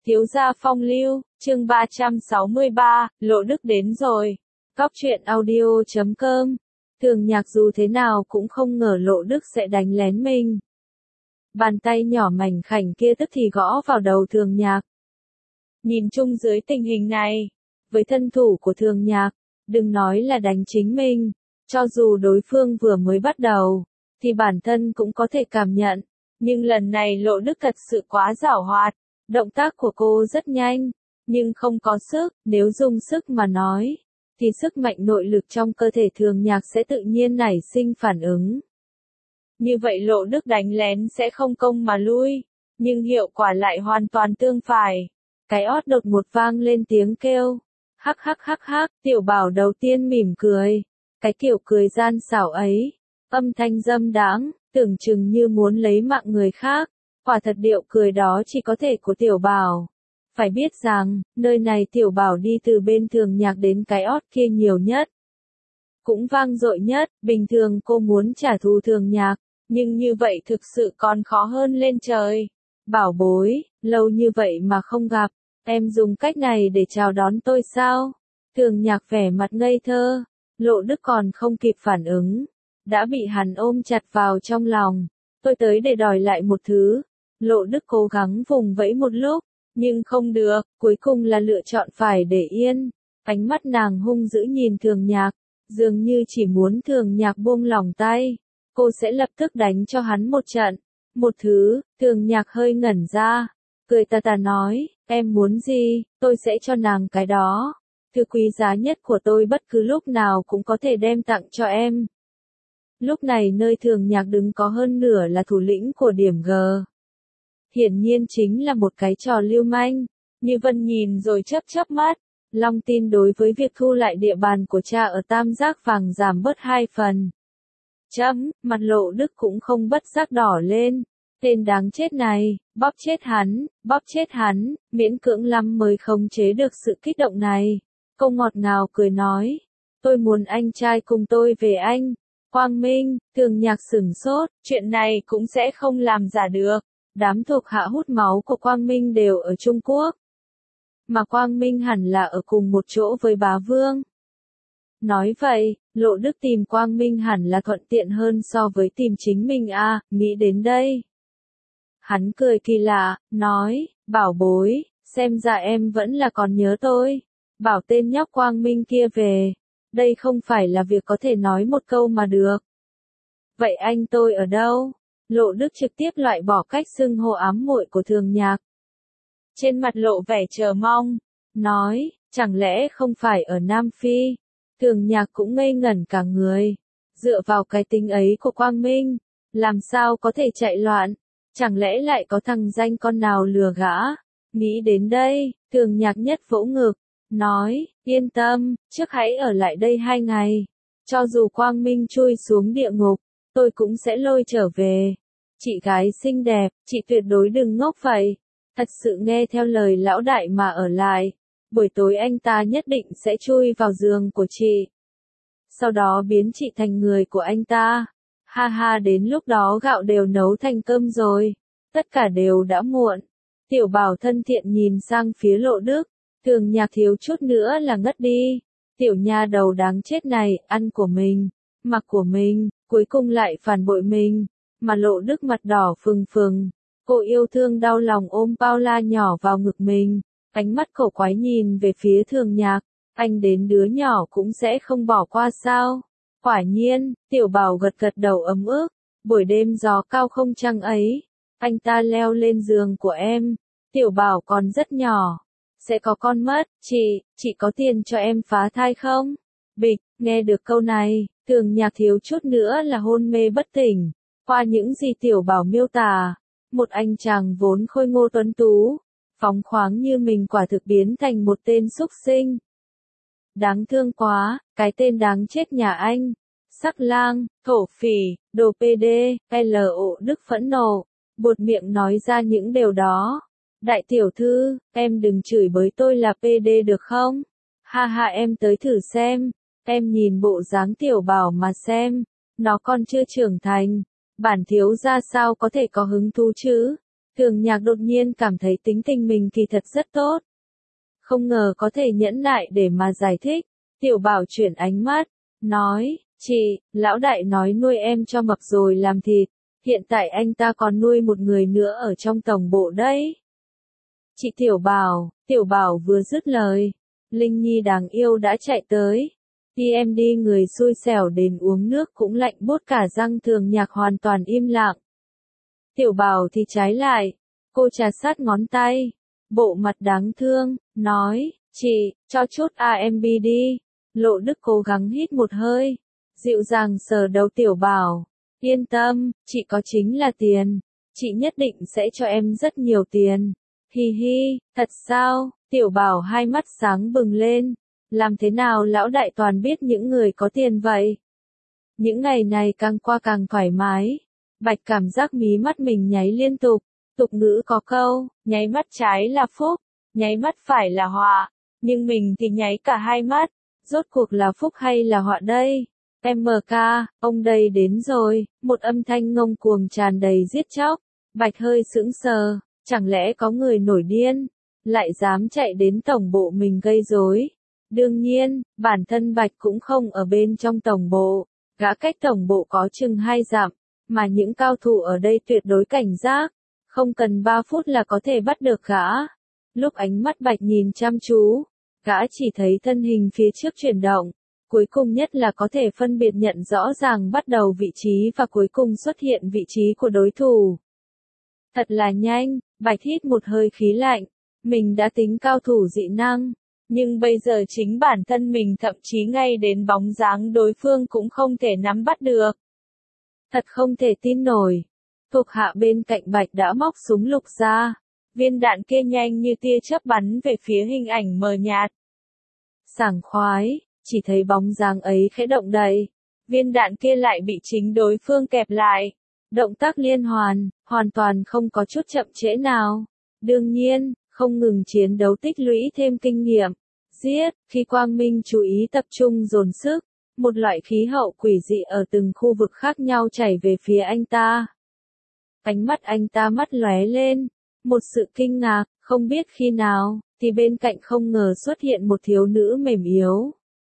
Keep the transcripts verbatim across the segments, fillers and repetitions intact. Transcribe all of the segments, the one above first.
Thiếu gia phong lưu, chương ba trăm sáu mươi ba, Lộ Đức đến rồi. Cóc truyện audio chấm com. Thường Nhạc dù thế nào cũng không ngờ Lộ Đức sẽ đánh lén mình. Bàn tay nhỏ mảnh khảnh kia tức thì gõ vào đầu Thường Nhạc. Nhìn chung dưới tình hình này, với thân thủ của Thường Nhạc, đừng nói là đánh chính mình, cho dù đối phương vừa mới bắt đầu, thì bản thân cũng có thể cảm nhận. Nhưng lần này Lộ Đức thật sự quá giảo hoạt. Động tác của cô rất nhanh, nhưng không có sức, nếu dùng sức mà nói, thì sức mạnh nội lực trong cơ thể Thường Nhạc sẽ tự nhiên nảy sinh phản ứng. Như vậy Lộ Đức đánh lén sẽ không công mà lui, nhưng hiệu quả lại hoàn toàn tương phản. Cái ót đột một vang lên tiếng kêu, hắc hắc hắc hắc, Tiểu Bảo đầu tiên mỉm cười, cái kiểu cười gian xảo ấy, âm thanh dâm đãng, tưởng chừng như muốn lấy mạng người khác. Quả thật điệu cười đó chỉ có thể của Tiểu Bảo. Phải biết rằng, nơi này Tiểu Bảo đi từ bên Thường Nhạc đến cái ót kia nhiều nhất. Cũng vang dội nhất, bình thường cô muốn trả thù Thường Nhạc, nhưng như vậy thực sự còn khó hơn lên trời. Bảo bối, lâu như vậy mà không gặp, em dùng cách này để chào đón tôi sao? Thường Nhạc vẻ mặt ngây thơ, Lộ Đức còn không kịp phản ứng, đã bị hắn ôm chặt vào trong lòng. Tôi tới để đòi lại một thứ. Lộ Đức cố gắng vùng vẫy một lúc, nhưng không được, cuối cùng là lựa chọn phải để yên. Ánh mắt nàng hung dữ nhìn Thường Nhạc, dường như chỉ muốn Thường Nhạc buông lỏng tay, cô sẽ lập tức đánh cho hắn một trận. Một thứ, Thường Nhạc hơi ngẩn ra, cười tà tà nói, em muốn gì, tôi sẽ cho nàng cái đó. Thứ quý giá nhất của tôi bất cứ lúc nào cũng có thể đem tặng cho em. Lúc này nơi Thường Nhạc đứng có hơn nửa là thủ lĩnh của điểm G. Hiển nhiên chính là một cái trò lưu manh. Như Vân nhìn rồi chớp chớp mắt. Long tin đối với việc thu lại địa bàn của cha ở Tam Giác Vàng giảm bớt hai phần. Chấm, mặt Lộ Đức cũng không bất giác đỏ lên. Tên đáng chết này, bóp chết hắn, bóp chết hắn, miễn cưỡng lắm mới khống chế được sự kích động này. Cô ngọt ngào cười nói, tôi muốn anh trai cùng tôi về anh. Quang Minh, Thường Nhạc sửng sốt, chuyện này cũng sẽ không làm giả được. Đám thuộc hạ hút máu của Quang Minh đều ở Trung Quốc. Mà Quang Minh hẳn là ở cùng một chỗ với bá vương. Nói vậy, Lộ Đức tìm Quang Minh hẳn là thuận tiện hơn so với tìm chính mình à, nghĩ đến đây. Hắn cười kỳ lạ, nói, bảo bối, xem ra em vẫn là còn nhớ tôi. Bảo tên nhóc Quang Minh kia về. Đây không phải là việc có thể nói một câu mà được. Vậy anh tôi ở đâu? Lộ Đức trực tiếp loại bỏ cách xưng hô ám muội của Thường Nhạc. Trên mặt lộ vẻ chờ mong, nói, chẳng lẽ không phải ở Nam Phi? Thường Nhạc cũng ngây ngẩn cả người. Dựa vào cái tính ấy của Quang Minh, làm sao có thể chạy loạn? Chẳng lẽ lại có thằng danh con nào lừa gã? Nghĩ đến đây, Thường Nhạc nhất vỗ ngực, nói, yên tâm, trước hãy ở lại đây hai ngày. Cho dù Quang Minh chui xuống địa ngục, tôi cũng sẽ lôi trở về. Chị gái xinh đẹp, chị tuyệt đối đừng ngốc vậy. Thật sự nghe theo lời lão đại mà ở lại. Buổi tối anh ta nhất định sẽ chui vào giường của chị. Sau đó biến chị thành người của anh ta. Ha ha, đến lúc đó gạo đều nấu thành cơm rồi. Tất cả đều đã muộn. Tiểu Bảo thân thiện nhìn sang phía Lộ Đức. Thường Nhạc thiếu chút nữa là ngất đi. Tiểu nha đầu đáng chết này, ăn của mình, mặc của mình, cuối cùng lại phản bội mình. Mà Lộ Đức mặt đỏ phừng phừng. Cô yêu thương đau lòng ôm Paula nhỏ vào ngực mình. Ánh mắt cổ quái nhìn về phía Thường Nhạc. Anh đến đứa nhỏ cũng sẽ không bỏ qua sao? Quả nhiên, Tiểu Bảo gật gật đầu ấm ức. Buổi đêm gió cao không trăng ấy. Anh ta leo lên giường của em. Tiểu Bảo còn rất nhỏ. Sẽ có con mất, chị, chị có tiền cho em phá thai không? Bịch, nghe được câu này, Thường Nhạc thiếu chút nữa là hôn mê bất tỉnh. Qua những gì Tiểu Bảo miêu tả, một anh chàng vốn khôi ngô tuấn tú, phóng khoáng như mình quả thực biến thành một tên súc sinh. Đáng thương quá, cái tên đáng chết nhà anh. Sắc lang, thổ phỉ, đồ pê đê, lờ o Đức phẫn nộ, buột miệng nói ra những điều đó. Đại tiểu thư, em đừng chửi bới tôi là pê đê được không? Ha ha, em tới thử xem. Em nhìn bộ dáng Tiểu Bảo mà xem. Nó còn chưa trưởng thành. Bản thiếu gia sao có thể có hứng thú chứ? Thường Nhạc đột nhiên cảm thấy tính tình mình kỳ thật rất tốt. Không ngờ có thể nhẫn nại để mà giải thích. Tiểu Bảo chuyển ánh mắt, nói, chị, lão đại nói nuôi em cho mập rồi làm thịt. Hiện tại anh ta còn nuôi một người nữa ở trong tổng bộ đấy. Chị Tiểu Bảo, Tiểu Bảo vừa dứt lời. Linh Nhi đáng yêu đã chạy tới. Đi em đi, người xui xẻo đến uống nước cũng lạnh buốt cả răng. Thường Nhạc hoàn toàn im lặng. Tiểu Bảo thì trái lại. Cô trà sát ngón tay. Bộ mặt đáng thương, nói, chị, cho chút a em bê đi. Lộ Đức cố gắng hít một hơi. Dịu dàng sờ đầu Tiểu Bảo. Yên tâm, chị có chính là tiền. Chị nhất định sẽ cho em rất nhiều tiền. Hi hi, thật sao? Tiểu Bảo hai mắt sáng bừng lên. Làm thế nào lão đại toàn biết những người có tiền vậy? Những ngày này càng qua càng thoải mái. Bạch cảm giác mí mắt mình nháy liên tục. Tục ngữ có câu, nháy mắt trái là phúc, nháy mắt phải là họa. Nhưng mình thì nháy cả hai mắt. Rốt cuộc là phúc hay là họa đây? em ca, ông đây đến rồi. Một âm thanh ngông cuồng tràn đầy giết chóc. Bạch hơi sững sờ. Chẳng lẽ có người nổi điên, lại dám chạy đến tổng bộ mình gây rối? Đương nhiên, bản thân Bạch cũng không ở bên trong tổng bộ. Gã cách tổng bộ có chừng hai dặm, mà những cao thủ ở đây tuyệt đối cảnh giác. Không cần ba phút là có thể bắt được gã. Lúc ánh mắt Bạch nhìn chăm chú, gã chỉ thấy thân hình phía trước chuyển động. Cuối cùng nhất là có thể phân biệt nhận rõ ràng bắt đầu vị trí và cuối cùng xuất hiện vị trí của đối thủ. Thật là nhanh, Bạch hít một hơi khí lạnh. Mình đã tính cao thủ dị năng, nhưng bây giờ chính bản thân mình thậm chí ngay đến bóng dáng đối phương cũng không thể nắm bắt được. Thật không thể tin nổi. Thuộc hạ bên cạnh Bạch đã móc súng lục ra. Viên đạn kia nhanh như tia chớp bắn về phía hình ảnh mờ nhạt. Sảng khoái, chỉ thấy bóng dáng ấy khẽ động đậy. Viên đạn kia lại bị chính đối phương kẹp lại. Động tác liên hoàn, hoàn toàn không có chút chậm trễ nào. Đương nhiên, không ngừng chiến đấu tích lũy thêm kinh nghiệm. Giết, khi Quang Minh chú ý tập trung dồn sức, một loại khí hậu quỷ dị ở từng khu vực khác nhau chảy về phía anh ta. Ánh mắt anh ta mắt lóe lên, một sự kinh ngạc, không biết khi nào, thì bên cạnh không ngờ xuất hiện một thiếu nữ mềm yếu.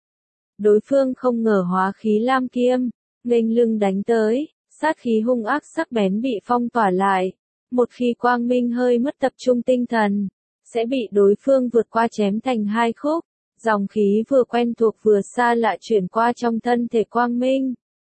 Đối phương không ngờ hóa khí lam kiêm, nghênh lưng đánh tới. Sát khí hung ác sắc bén bị phong tỏa lại. Một khi Quang Minh hơi mất tập trung tinh thần, sẽ bị đối phương vượt qua chém thành hai khúc. Dòng khí vừa quen thuộc vừa xa lạ chuyển qua trong thân thể Quang Minh.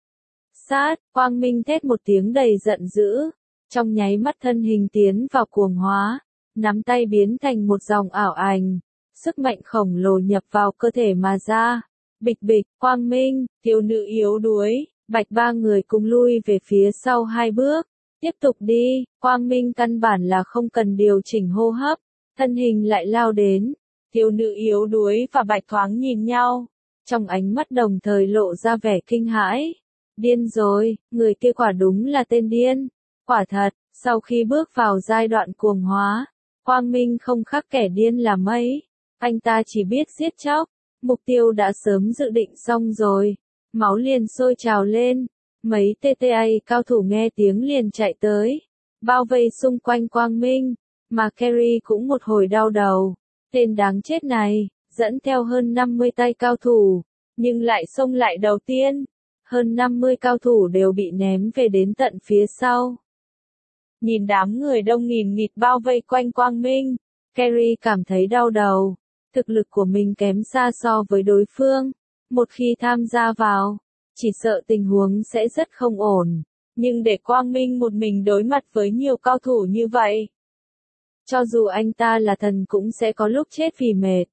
Sát, Quang Minh thét một tiếng đầy giận dữ. Trong nháy mắt thân hình tiến vào cuồng hóa. Nắm tay biến thành một dòng ảo ảnh. Sức mạnh khổng lồ nhập vào cơ thể mà ra. Bịch bịch, Quang Minh, thiếu nữ yếu đuối. Bạch ba người cùng lui về phía sau hai bước. Tiếp tục đi, Quang Minh căn bản là không cần điều chỉnh hô hấp. Thân hình lại lao đến. Thiếu nữ yếu đuối và Bạch thoáng nhìn nhau. Trong ánh mắt đồng thời lộ ra vẻ kinh hãi. Điên rồi, người kia quả đúng là tên điên. Quả thật, sau khi bước vào giai đoạn cuồng hóa, Quang Minh không khác kẻ điên là mấy. Anh ta chỉ biết giết chóc. Mục tiêu đã sớm dự định xong rồi. Máu liền sôi trào lên, mấy tê tê a cao thủ nghe tiếng liền chạy tới, bao vây xung quanh Quang Minh, mà Carrie cũng một hồi đau đầu. Tên đáng chết này, dẫn theo hơn năm mươi tay cao thủ, nhưng lại xông lại đầu tiên. Hơn năm mươi cao thủ đều bị ném về đến tận phía sau. Nhìn đám người đông nghìn nghịt bao vây quanh Quang Minh, Carrie cảm thấy đau đầu. Thực lực của mình kém xa so với đối phương. Một khi tham gia vào, chỉ sợ tình huống sẽ rất không ổn. Nhưng để Quang Minh một mình đối mặt với nhiều cao thủ như vậy, cho dù anh ta là thần cũng sẽ có lúc chết vì mệt.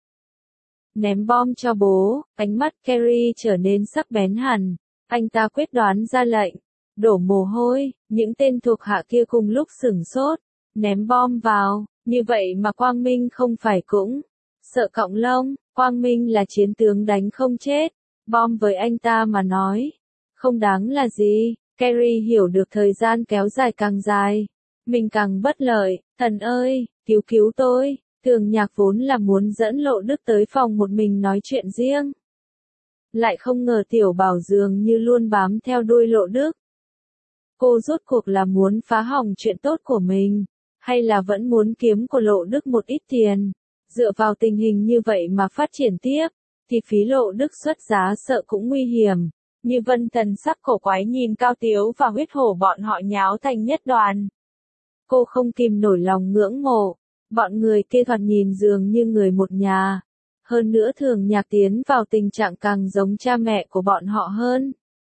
Ném bom cho bố, ánh mắt Carrie trở nên sắc bén hẳn. Anh ta quyết đoán ra lệnh. Đổ mồ hôi, những tên thuộc hạ kia cùng lúc sửng sốt. Ném bom vào, như vậy mà Quang Minh không phải cũng sợ cọng lông. Quang Minh là chiến tướng đánh không chết. Bom với anh ta mà nói, không đáng là gì. Carrie hiểu được thời gian kéo dài càng dài, mình càng bất lợi. Thần ơi, cứu cứu tôi. Thường Nhạc vốn là muốn dẫn Lộ Đức tới phòng một mình nói chuyện riêng. Lại không ngờ Tiểu Bảo dường như luôn bám theo đuôi Lộ Đức. Cô rốt cuộc là muốn phá hỏng chuyện tốt của mình. Hay là vẫn muốn kiếm của Lộ Đức một ít tiền? Dựa vào tình hình như vậy mà phát triển tiếp, thì phí Lộ Đức xuất giá sợ cũng nguy hiểm. Như Vân thần sắc cổ quái nhìn Cao Tiếu và Huyết Hổ bọn họ nháo thành nhất đoàn. Cô không kìm nổi lòng ngưỡng mộ, bọn người kia thoạt nhìn dường như người một nhà. Hơn nữa Thường Nhạc tiến vào tình trạng càng giống cha mẹ của bọn họ hơn.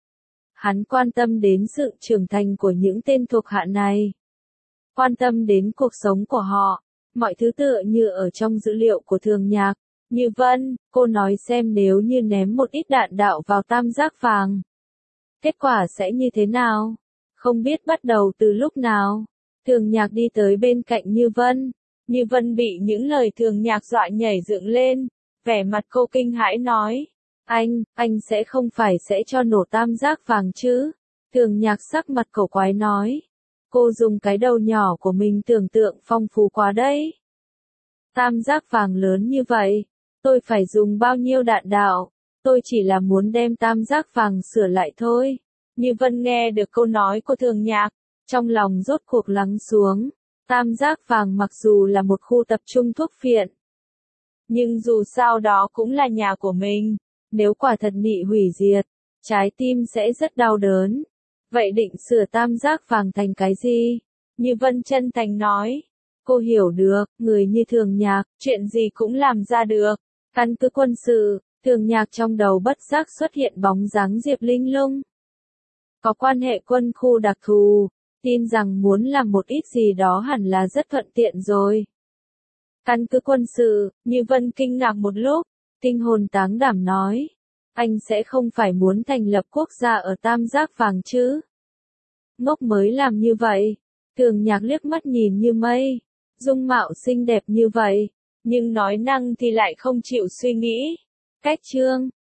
Hắn quan tâm đến sự trưởng thành của những tên thuộc hạ này. Quan tâm đến cuộc sống của họ, mọi thứ tựa như ở trong dữ liệu của Thường Nhạc. Như Vân, cô nói xem nếu như ném một ít đạn đạo vào tam giác vàng. Kết quả sẽ như thế nào? Không biết bắt đầu từ lúc nào. Thường Nhạc đi tới bên cạnh Như Vân. Như Vân bị những lời Thường Nhạc dọa nhảy dựng lên. Vẻ mặt cô kinh hãi nói. Anh, anh sẽ không phải sẽ cho nổ tam giác vàng chứ? Thường Nhạc sắc mặt cổ quái nói. Cô dùng cái đầu nhỏ của mình tưởng tượng phong phú quá đấy. Tam giác vàng lớn như vậy, tôi phải dùng bao nhiêu đạn đạo? Tôi chỉ là muốn đem tam giác vàng sửa lại thôi. Như Vân nghe được câu nói của Thường Nhạc, trong lòng rốt cuộc lắng xuống. Tam giác vàng mặc dù là một khu tập trung thuốc phiện, nhưng dù sao đó cũng là nhà của mình. Nếu quả thật bị hủy diệt, trái tim sẽ rất đau đớn. Vậy định sửa tam giác vàng thành cái gì? Như Vân chân thành nói. Cô hiểu được, người như Thường Nhạc, chuyện gì cũng làm ra được. Căn cứ quân sự, Thường Nhạc trong đầu bất giác xuất hiện bóng dáng Diệp Linh Lung. Có quan hệ quân khu đặc thù, tin rằng muốn làm một ít gì đó hẳn là rất thuận tiện rồi. Căn cứ quân sự, Như Vân kinh ngạc một lúc, kinh hồn táng đảm nói. Anh sẽ không phải muốn thành lập quốc gia ở tam giác vàng chứ? Ngốc mới làm như vậy. Thường Nhạc liếc mắt nhìn Như Mây. Dung mạo xinh đẹp như vậy, nhưng nói năng thì lại không chịu suy nghĩ. Cách chương